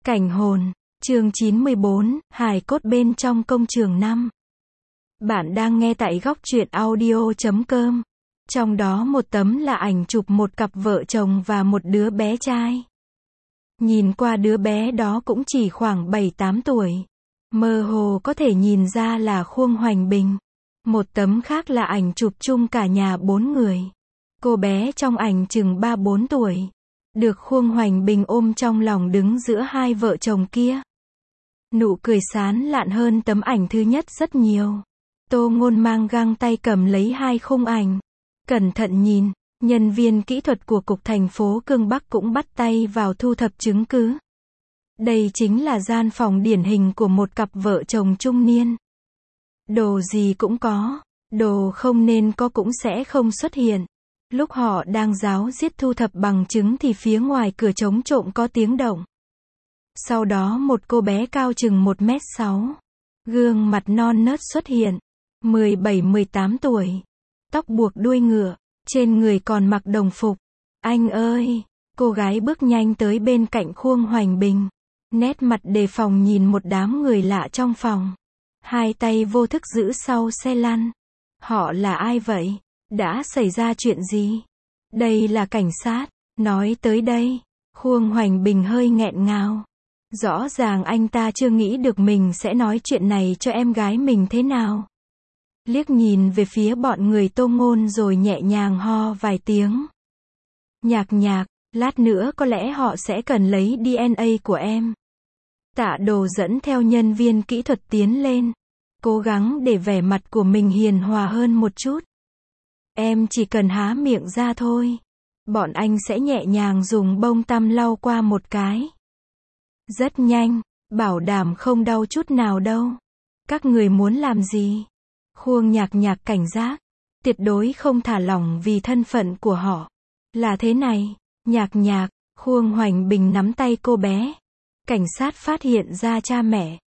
Cảnh hồn, chương 94, hài cốt bên trong công trường 5. Bạn đang nghe tại góc truyện audio.com. Trong đó một tấm là ảnh chụp một cặp vợ chồng và một đứa bé trai. Nhìn qua đứa bé đó cũng chỉ khoảng 7-8 tuổi. Mơ hồ có thể nhìn ra là Khuông Hoành Bình. Một tấm khác là ảnh chụp chung cả nhà 4 người. Cô bé trong ảnh chừng 3-4 tuổi. Được Khuông Hoành Bình ôm trong lòng đứng giữa hai vợ chồng kia. Nụ cười sán lạn hơn tấm ảnh thứ nhất rất nhiều. Tô Ngôn mang găng tay cầm lấy hai khung ảnh. Cẩn thận nhìn, nhân viên kỹ thuật của Cục Thành phố Cương Bắc cũng bắt tay vào thu thập chứng cứ. Đây chính là gian phòng điển hình của một cặp vợ chồng trung niên. Đồ gì cũng có, đồ không nên có cũng sẽ không xuất hiện. Lúc họ đang ráo riết thu thập bằng chứng thì phía ngoài cửa trống trộm có tiếng động. Sau đó một cô bé cao chừng 1m6, gương mặt non nớt xuất hiện, 17-18 tuổi, tóc buộc đuôi ngựa, trên người còn mặc đồng phục. Anh ơi! Cô gái bước nhanh tới bên cạnh Khuông Hoành Bình, nét mặt đề phòng nhìn một đám người lạ trong phòng. Hai tay vô thức giữ sau xe lăn. Họ là ai vậy? Đã xảy ra chuyện gì? Đây là cảnh sát. Nói tới đây, Khuông Hoành Bình hơi nghẹn ngào. Rõ ràng anh ta chưa nghĩ được mình sẽ nói chuyện này cho em gái mình thế nào. Liếc nhìn về phía bọn người Tô Ngôn rồi nhẹ nhàng ho vài tiếng. Nhạc nhạc, lát nữa có lẽ họ sẽ cần lấy DNA của em. Tạ Đồ dẫn theo nhân viên kỹ thuật tiến lên, cố gắng để vẻ mặt của mình hiền hòa hơn một chút. Em chỉ cần há miệng ra thôi. Bọn anh sẽ nhẹ nhàng dùng bông tăm lau qua một cái. Rất nhanh, bảo đảm không đau chút nào đâu. Các người muốn làm gì? Khuông Nhạc Nhạc cảnh giác, tuyệt đối không thả lỏng vì thân phận của họ. Là thế này, Nhạc Nhạc, Khuông Hoành Bình nắm tay cô bé. Cảnh sát phát hiện ra cha mẹ.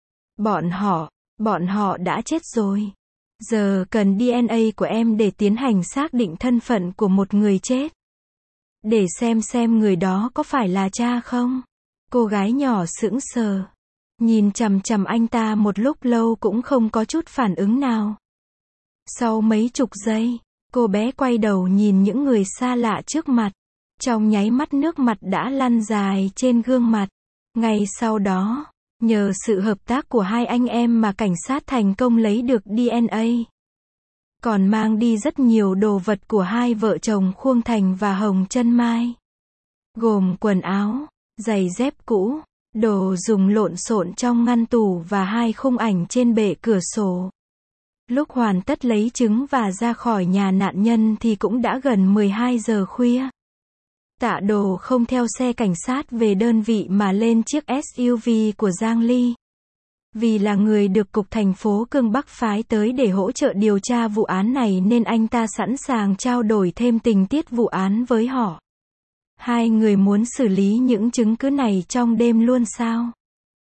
Bọn họ đã chết rồi. Giờ cần DNA của em để tiến hành xác định thân phận của một người chết. Để xem người đó có phải là cha không? Cô gái nhỏ sững sờ. Nhìn chằm chằm anh ta một lúc lâu cũng không có chút phản ứng nào. Sau mấy chục giây, cô bé quay đầu nhìn những người xa lạ trước mặt. Trong nháy mắt nước mặt đã lăn dài trên gương mặt. Ngay sau đó, nhờ sự hợp tác của hai anh em mà cảnh sát thành công lấy được DNA. Còn mang đi rất nhiều đồ vật của hai vợ chồng Khuông Thành và Hồng Chân Mai. Gồm quần áo, giày dép cũ, đồ dùng lộn xộn trong ngăn tủ và hai khung ảnh trên bệ cửa sổ. Lúc hoàn tất lấy chứng và ra khỏi nhà nạn nhân thì cũng đã gần 12 giờ khuya. Tạ Đồ không theo xe cảnh sát về đơn vị mà lên chiếc SUV của Giang Ly. Vì là người được Cục Thành phố Cương Bắc phái tới để hỗ trợ điều tra vụ án này nên anh ta sẵn sàng trao đổi thêm tình tiết vụ án với họ. Hai người muốn xử lý những chứng cứ này trong đêm luôn sao?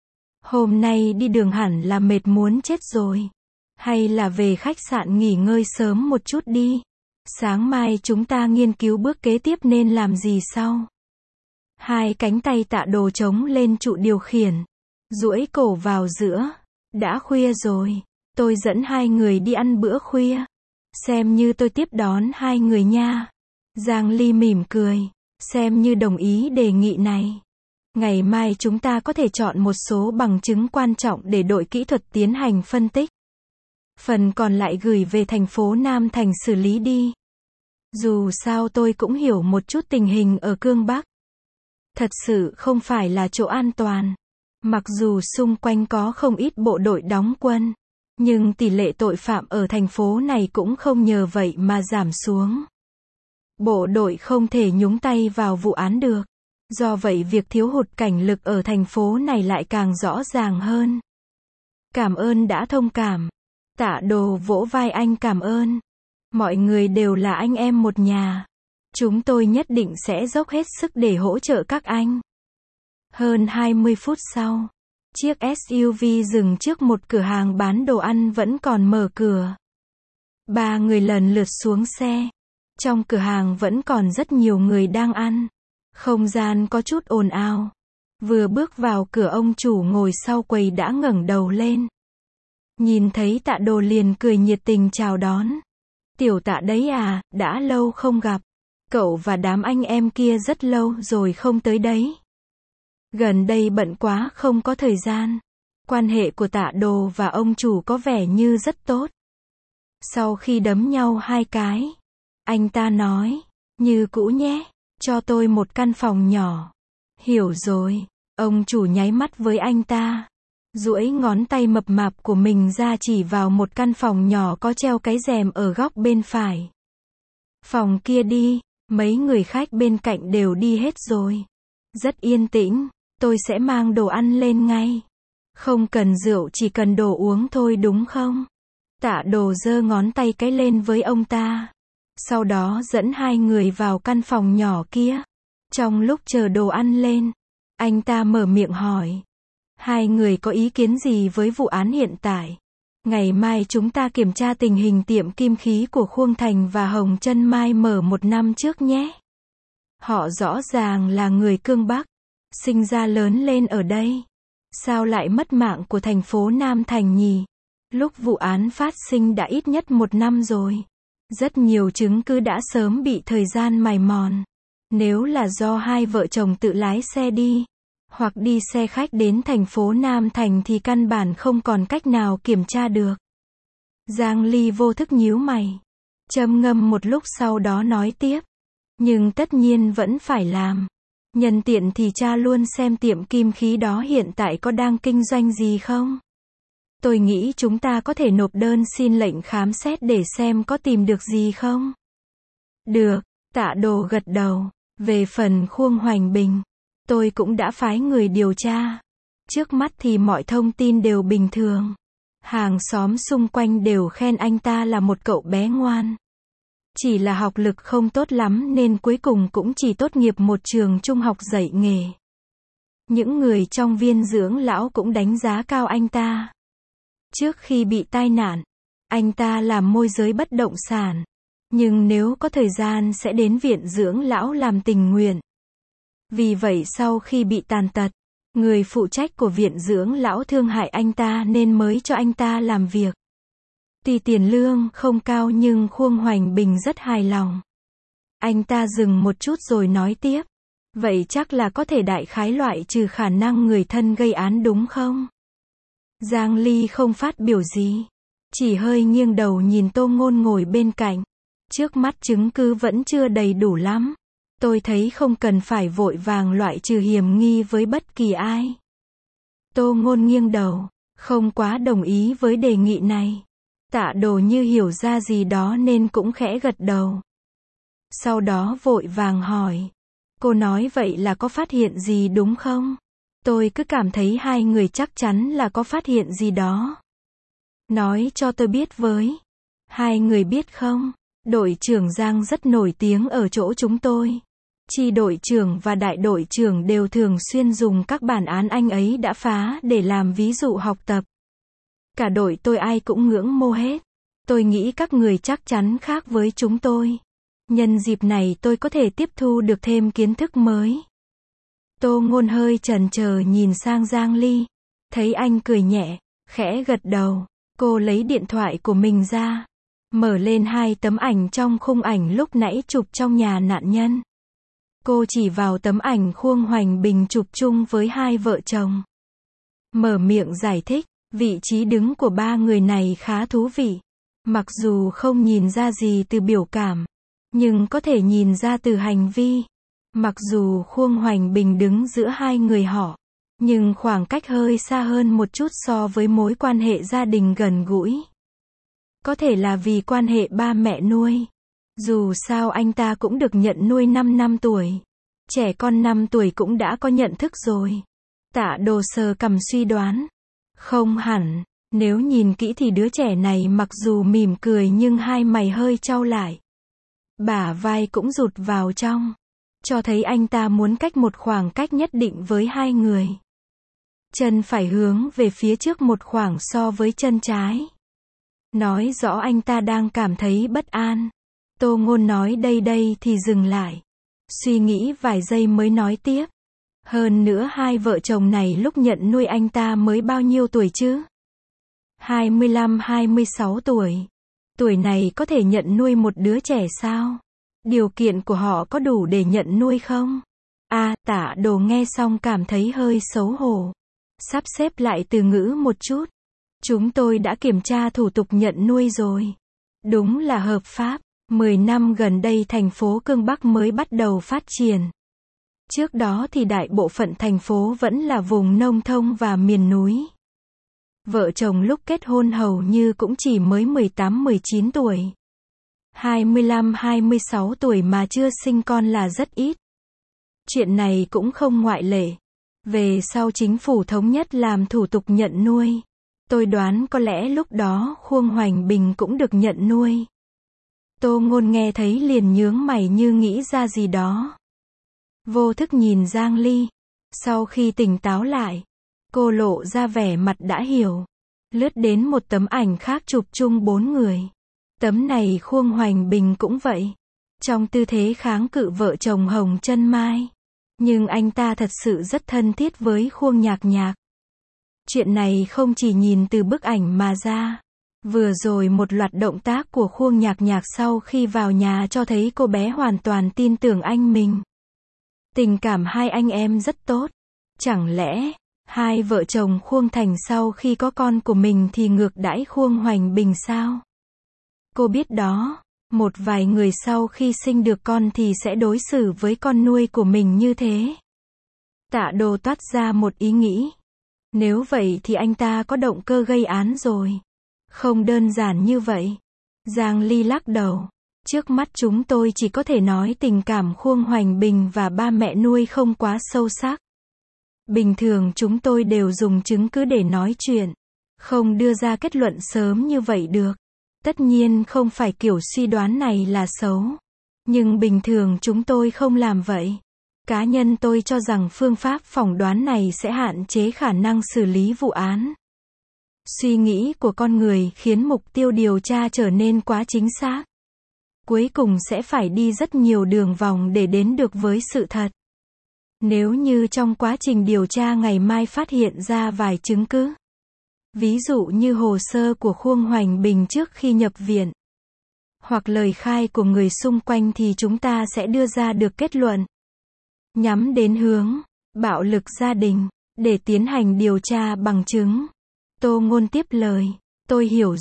Hôm nay đi đường hẳn là mệt muốn chết rồi. Hay là về khách sạn nghỉ ngơi sớm một chút đi. Sáng mai chúng ta nghiên cứu bước kế tiếp nên làm gì sau. Hai cánh tay Tạ Đồ chống lên trụ điều khiển. Duỗi cổ vào giữa. Đã khuya rồi. Tôi dẫn hai người đi ăn bữa khuya. Xem như tôi tiếp đón hai người nha. Giang Ly mỉm cười. Xem như đồng ý đề nghị này. Ngày mai chúng ta có thể chọn một số bằng chứng quan trọng để đội kỹ thuật tiến hành phân tích. Phần còn lại gửi về thành phố Nam Thành xử lý đi. Dù sao tôi cũng hiểu một chút tình hình ở Cương Bắc. Thật sự không phải là chỗ an toàn. Mặc dù xung quanh có không ít bộ đội đóng quân, nhưng tỷ lệ tội phạm ở thành phố này cũng không nhờ vậy mà giảm xuống. Bộ đội không thể nhúng tay vào vụ án được. Do vậy việc thiếu hụt cảnh lực ở thành phố này lại càng rõ ràng hơn. Cảm ơn đã thông cảm. Tạ Đồ vỗ vai anh cảm ơn. Mọi người đều là anh em một nhà. Chúng tôi nhất định sẽ dốc hết sức để hỗ trợ các anh. Hơn 20 phút sau, chiếc SUV dừng trước một cửa hàng bán đồ ăn vẫn còn mở cửa. Ba người lần lượt xuống xe. Trong cửa hàng vẫn còn rất nhiều người đang ăn. Không gian có chút ồn ào. Vừa bước vào cửa ông chủ ngồi sau quầy đã ngẩng đầu lên. Nhìn thấy Tạ Đồ liền cười nhiệt tình chào đón. Tiểu Tạ đấy à, đã lâu không gặp. Cậu và đám anh em kia rất lâu rồi không tới đấy. Gần đây bận quá không có thời gian. Quan hệ của Tạ Đồ và ông chủ có vẻ như rất tốt. Sau khi đấm nhau 2 cái, anh ta nói, như cũ nhé, cho tôi một căn phòng nhỏ. Hiểu rồi, ông chủ nháy mắt với anh ta. Duỗi ngón tay mập mạp của mình ra chỉ vào một căn phòng nhỏ có treo cái rèm ở góc bên phải. Phòng kia đi, mấy người khách bên cạnh đều đi hết rồi. Rất yên tĩnh, tôi sẽ mang đồ ăn lên ngay. Không cần rượu, chỉ cần đồ uống thôi đúng không? Tạ Đồ giơ ngón tay cái lên với ông ta. Sau đó dẫn 2 người vào căn phòng nhỏ kia. Trong lúc chờ đồ ăn lên, anh ta mở miệng hỏi. 2 người có ý kiến gì với vụ án hiện tại? Ngày mai chúng ta kiểm tra tình hình tiệm kim khí của Khuông Thành và Hồng Chân Mai mở 1 năm trước nhé. Họ rõ ràng là người Cương Bắc, sinh ra lớn lên ở đây. Sao lại mất mạng của thành phố Nam Thành nhỉ? Lúc vụ án phát sinh đã ít nhất 1 năm rồi. Rất nhiều chứng cứ đã sớm bị thời gian mài mòn. Nếu là do 2 vợ chồng tự lái xe đi, hoặc đi xe khách đến thành phố Nam Thành thì căn bản không còn cách nào kiểm tra được. Giang Ly vô thức nhíu mày. Trầm ngâm một lúc sau đó nói tiếp. Nhưng tất nhiên vẫn phải làm. Nhân tiện thì tra luôn xem tiệm kim khí đó hiện tại có đang kinh doanh gì không. Tôi nghĩ chúng ta có thể nộp đơn xin lệnh khám xét để xem có tìm được gì không. Được, Tạ Đồ gật đầu. Về phần Khuông Hoành Bình, tôi cũng đã phái người điều tra. Trước mắt thì mọi thông tin đều bình thường. Hàng xóm xung quanh đều khen anh ta là một cậu bé ngoan. Chỉ là học lực không tốt lắm nên cuối cùng cũng chỉ tốt nghiệp một trường trung học dạy nghề. Những người trong viên dưỡng lão cũng đánh giá cao anh ta. Trước khi bị tai nạn, anh ta làm môi giới bất động sản. Nhưng nếu có thời gian sẽ đến viện dưỡng lão làm tình nguyện. Vì vậy sau khi bị tàn tật, người phụ trách của viện dưỡng lão thương hại anh ta nên mới cho anh ta làm việc. Tuy tiền lương không cao nhưng Khuông Hoành Bình rất hài lòng. Anh ta dừng một chút rồi nói tiếp. Vậy chắc là có thể đại khái loại trừ khả năng người thân gây án đúng không? Giang Ly không phát biểu gì. Chỉ hơi nghiêng đầu nhìn Tô Ngôn ngồi bên cạnh. Trước mắt chứng cứ vẫn chưa đầy đủ lắm. Tôi thấy không cần phải vội vàng loại trừ hiểm nghi với bất kỳ ai. Tô Ngôn nghiêng đầu, không quá đồng ý với đề nghị này. Tạ Đồ như hiểu ra gì đó nên cũng khẽ gật đầu. Sau đó vội vàng hỏi. Cô nói vậy là có phát hiện gì đúng không? Tôi cứ cảm thấy 2 người chắc chắn là có phát hiện gì đó. Nói cho tôi biết với. 2 người biết không? Đội trưởng Giang rất nổi tiếng ở chỗ chúng tôi. Chi đội trưởng và đại đội trưởng đều thường xuyên dùng các bản án anh ấy đã phá để làm ví dụ học tập. Cả đội tôi ai cũng ngưỡng mộ hết. Tôi nghĩ các người chắc chắn khác với chúng tôi. Nhân dịp này tôi có thể tiếp thu được thêm kiến thức mới. Tô Ngôn hơi chần chờ nhìn sang Giang Ly. Thấy anh cười nhẹ, khẽ gật đầu. Cô lấy điện thoại của mình ra. Mở lên 2 tấm ảnh trong khung ảnh lúc nãy chụp trong nhà nạn nhân. Cô chỉ vào tấm ảnh Khuông Hoành Bình chụp chung với 2 vợ chồng. Mở miệng giải thích, vị trí đứng của 3 người này khá thú vị. Mặc dù không nhìn ra gì từ biểu cảm, nhưng có thể nhìn ra từ hành vi. Mặc dù Khuông Hoành Bình đứng giữa 2 người họ, nhưng khoảng cách hơi xa hơn một chút so với mối quan hệ gia đình gần gũi. Có thể là vì quan hệ ba mẹ nuôi. Dù sao anh ta cũng được nhận nuôi 5 năm tuổi. Trẻ con 5 tuổi cũng đã có nhận thức rồi. Tạ Đồ sờ cằm suy đoán. Không hẳn, nếu nhìn kỹ thì đứa trẻ này mặc dù mỉm cười nhưng 2 mày hơi chau lại. Bả vai cũng rụt vào trong. Cho thấy anh ta muốn cách một khoảng cách nhất định với 2 người. Chân phải hướng về phía trước một khoảng so với chân trái. Nói rõ anh ta đang cảm thấy bất an. Tô Ngôn nói đây thì dừng lại. Suy nghĩ vài giây mới nói tiếp. Hơn nữa hai vợ chồng này lúc nhận nuôi anh ta mới bao nhiêu tuổi chứ? 25-26 tuổi. Tuổi này có thể nhận nuôi một đứa trẻ sao? Điều kiện của họ có đủ để nhận nuôi không? Tạ Đồ nghe xong cảm thấy hơi xấu hổ. Sắp xếp lại từ ngữ một chút. Chúng tôi đã kiểm tra thủ tục nhận nuôi rồi. Đúng là hợp pháp. 10 năm gần đây thành phố Cương Bắc mới bắt đầu phát triển. Trước đó thì đại bộ phận thành phố vẫn là vùng nông thôn và miền núi. Vợ chồng lúc kết hôn hầu như cũng chỉ mới 18-19 tuổi. 25-26 tuổi mà chưa sinh con là rất ít. Chuyện này cũng không ngoại lệ. Về sau chính phủ thống nhất làm thủ tục nhận nuôi. Tôi đoán có lẽ lúc đó Khuông Hoành Bình cũng được nhận nuôi. Tô Ngôn nghe thấy liền nhướng mày như nghĩ ra gì đó. Vô thức nhìn Giang Ly. Sau khi tỉnh táo lại, cô lộ ra vẻ mặt đã hiểu. Lướt đến một tấm ảnh khác chụp chung 4 người. Tấm này Khuông Hoành Bình cũng vậy. Trong tư thế kháng cự vợ chồng Hồng Chân Mai. Nhưng anh ta thật sự rất thân thiết với Khuông Nhạc Nhạc. Chuyện này không chỉ nhìn từ bức ảnh mà ra. Vừa rồi một loạt động tác của Khuông Nhạc Nhạc sau khi vào nhà cho thấy cô bé hoàn toàn tin tưởng anh mình. Tình cảm hai anh em rất tốt. Chẳng lẽ, hai vợ chồng Khuông Thành sau khi có con của mình thì ngược đãi Khuông Hoành Bình sao? Cô biết đó, một vài người sau khi sinh được con thì sẽ đối xử với con nuôi của mình như thế. Tạ Đồ toát ra một ý nghĩ. Nếu vậy thì anh ta có động cơ gây án rồi. Không đơn giản như vậy. Giang Ly lắc đầu. Trước mắt chúng tôi chỉ có thể nói tình cảm Khuông Hoành Bình và ba mẹ nuôi không quá sâu sắc. Bình thường chúng tôi đều dùng chứng cứ để nói chuyện. Không đưa ra kết luận sớm như vậy được. Tất nhiên không phải kiểu suy đoán này là xấu. Nhưng bình thường chúng tôi không làm vậy. Cá nhân tôi cho rằng phương pháp phỏng đoán này sẽ hạn chế khả năng xử lý vụ án. Suy nghĩ của con người khiến mục tiêu điều tra trở nên quá chính xác. Cuối cùng sẽ phải đi rất nhiều đường vòng để đến được với sự thật. Nếu như trong quá trình điều tra ngày mai phát hiện ra vài chứng cứ. Ví dụ như hồ sơ của Khuông Hoành Bình trước khi nhập viện. Hoặc lời khai của người xung quanh thì chúng ta sẽ đưa ra được kết luận. Nhắm đến hướng, bạo lực gia đình, để tiến hành điều tra bằng chứng. Tô Ngôn tiếp lời. Tôi hiểu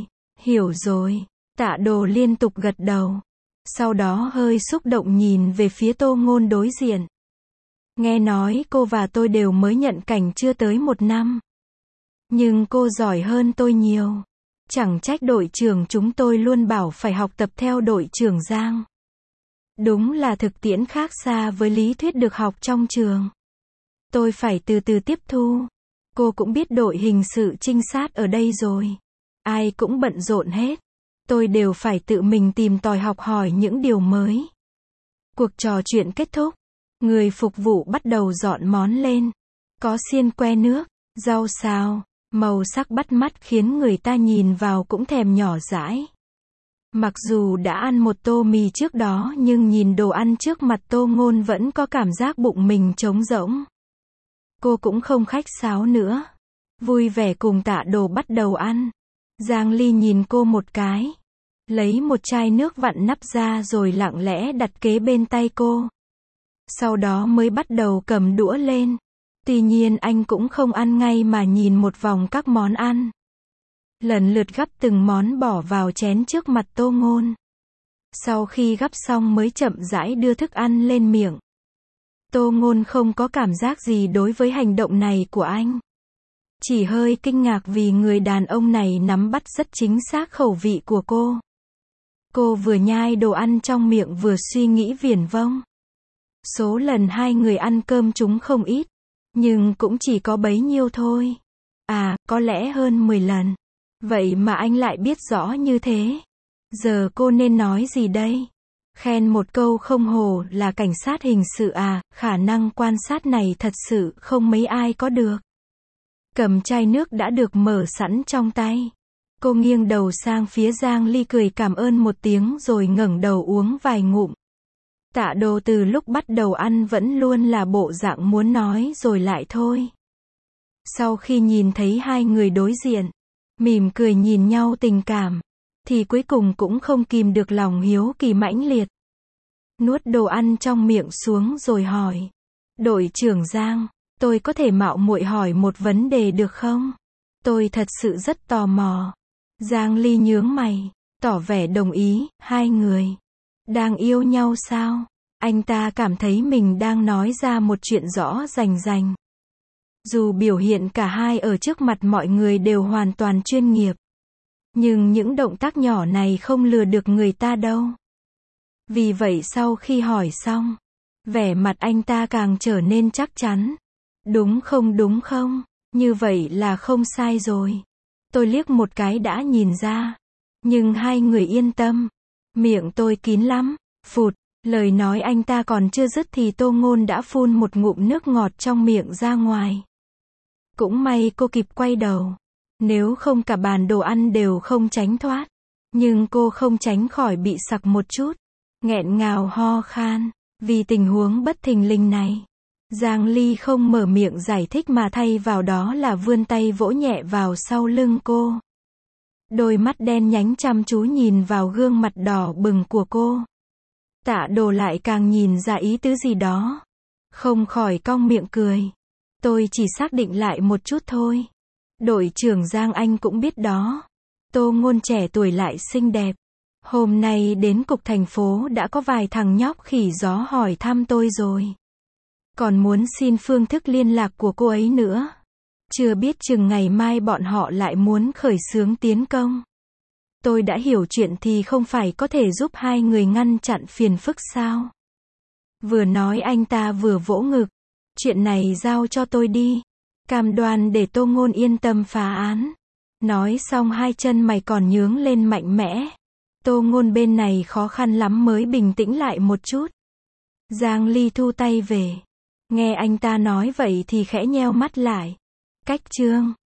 rồi. Tạ Đồ liên tục gật đầu. Sau đó hơi xúc động nhìn về phía Tô Ngôn đối diện. Nghe nói cô và tôi đều mới nhận cảnh chưa tới 1 năm. Nhưng cô giỏi hơn tôi nhiều. Chẳng trách đội trưởng chúng tôi luôn bảo phải học tập theo đội trưởng Giang. Đúng là thực tiễn khác xa với lý thuyết được học trong trường. Tôi phải từ từ tiếp thu. Cô cũng biết đội hình sự trinh sát ở đây rồi. Ai cũng bận rộn hết. Tôi đều phải tự mình tìm tòi học hỏi những điều mới. Cuộc trò chuyện kết thúc. Người phục vụ bắt đầu dọn món lên. Có xiên que nước, rau xào, màu sắc bắt mắt khiến người ta nhìn vào cũng thèm nhỏ dãi. Mặc dù đã ăn một tô mì trước đó nhưng nhìn đồ ăn trước mặt Tô Ngôn vẫn có cảm giác bụng mình trống rỗng. Cô cũng không khách sáo nữa. Vui vẻ cùng Tạ Đồ bắt đầu ăn. Giang Ly nhìn cô một cái. Lấy một chai nước vặn nắp ra rồi lặng lẽ đặt kế bên tay cô. Sau đó mới bắt đầu cầm đũa lên. Tuy nhiên anh cũng không ăn ngay mà nhìn một vòng các món ăn. Lần lượt gắp từng món bỏ vào chén trước mặt Tô Ngôn. Sau khi gắp xong mới chậm rãi đưa thức ăn lên miệng. Tô Ngôn không có cảm giác gì đối với hành động này của anh. Chỉ hơi kinh ngạc vì người đàn ông này nắm bắt rất chính xác khẩu vị của cô. Cô vừa nhai đồ ăn trong miệng vừa suy nghĩ viển vông. Số lần hai người ăn cơm chúng không ít. Nhưng cũng chỉ có bấy nhiêu thôi. Có lẽ hơn 10 lần. Vậy mà anh lại biết rõ như thế. Giờ cô nên nói gì đây? Khen một câu không hổ là cảnh sát hình sự khả năng quan sát này thật sự không mấy ai có được. Cầm chai nước đã được mở sẵn trong tay. Cô nghiêng đầu sang phía Giang Ly cười cảm ơn một tiếng rồi ngẩng đầu uống vài ngụm. Tạ Đồ từ lúc bắt đầu ăn vẫn luôn là bộ dạng muốn nói rồi lại thôi. Sau khi nhìn thấy hai người đối diện, mỉm cười nhìn nhau tình cảm, thì cuối cùng cũng không kìm được lòng hiếu kỳ mãnh liệt. Nuốt đồ ăn trong miệng xuống rồi hỏi. Đội trưởng Giang, tôi có thể mạo muội hỏi một vấn đề được không? Tôi thật sự rất tò mò. Giang Ly nhướng mày, tỏ vẻ đồng ý. Hai người đang yêu nhau sao? Anh ta cảm thấy mình đang nói ra một chuyện rõ rành rành. Dù biểu hiện cả hai ở trước mặt mọi người đều hoàn toàn chuyên nghiệp, nhưng những động tác nhỏ này không lừa được người ta đâu. Vì vậy sau khi hỏi xong, vẻ mặt anh ta càng trở nên chắc chắn. Đúng không? Như vậy là không sai rồi. Tôi liếc một cái đã nhìn ra. Nhưng hai người yên tâm. Miệng tôi kín lắm. Phụt, lời nói anh ta còn chưa dứt thì Tô Ngôn đã phun một ngụm nước ngọt trong miệng ra ngoài. Cũng may cô kịp quay đầu. Nếu không cả bàn đồ ăn đều không tránh thoát. Nhưng cô không tránh khỏi bị sặc một chút. Nghẹn ngào ho khan. Vì tình huống bất thình lình này, Giang Ly không mở miệng giải thích mà thay vào đó là vươn tay vỗ nhẹ vào sau lưng cô. Đôi mắt đen nhánh chăm chú nhìn vào gương mặt đỏ bừng của cô. Tạ Đồ lại càng nhìn ra ý tứ gì đó. Không khỏi cong miệng cười. Tôi chỉ xác định lại một chút thôi. Đội trưởng Giang anh cũng biết đó. Tô Ngôn trẻ tuổi lại xinh đẹp. Hôm nay đến cục thành phố đã có vài thằng nhóc khỉ gió hỏi thăm tôi rồi. Còn muốn xin phương thức liên lạc của cô ấy nữa. Chưa biết chừng ngày mai bọn họ lại muốn khởi xướng tiến công. Tôi đã hiểu chuyện thì không phải có thể giúp hai người ngăn chặn phiền phức sao? Vừa nói anh ta vừa vỗ ngực. Chuyện này giao cho tôi đi. Cam đoan để Tô Ngôn yên tâm phá án. Nói xong hai chân mày còn nhướng lên mạnh mẽ. Tô Ngôn bên này khó khăn lắm mới bình tĩnh lại một chút. Giang Ly thu tay về. Nghe anh ta nói vậy thì khẽ nheo mắt lại. Cách chương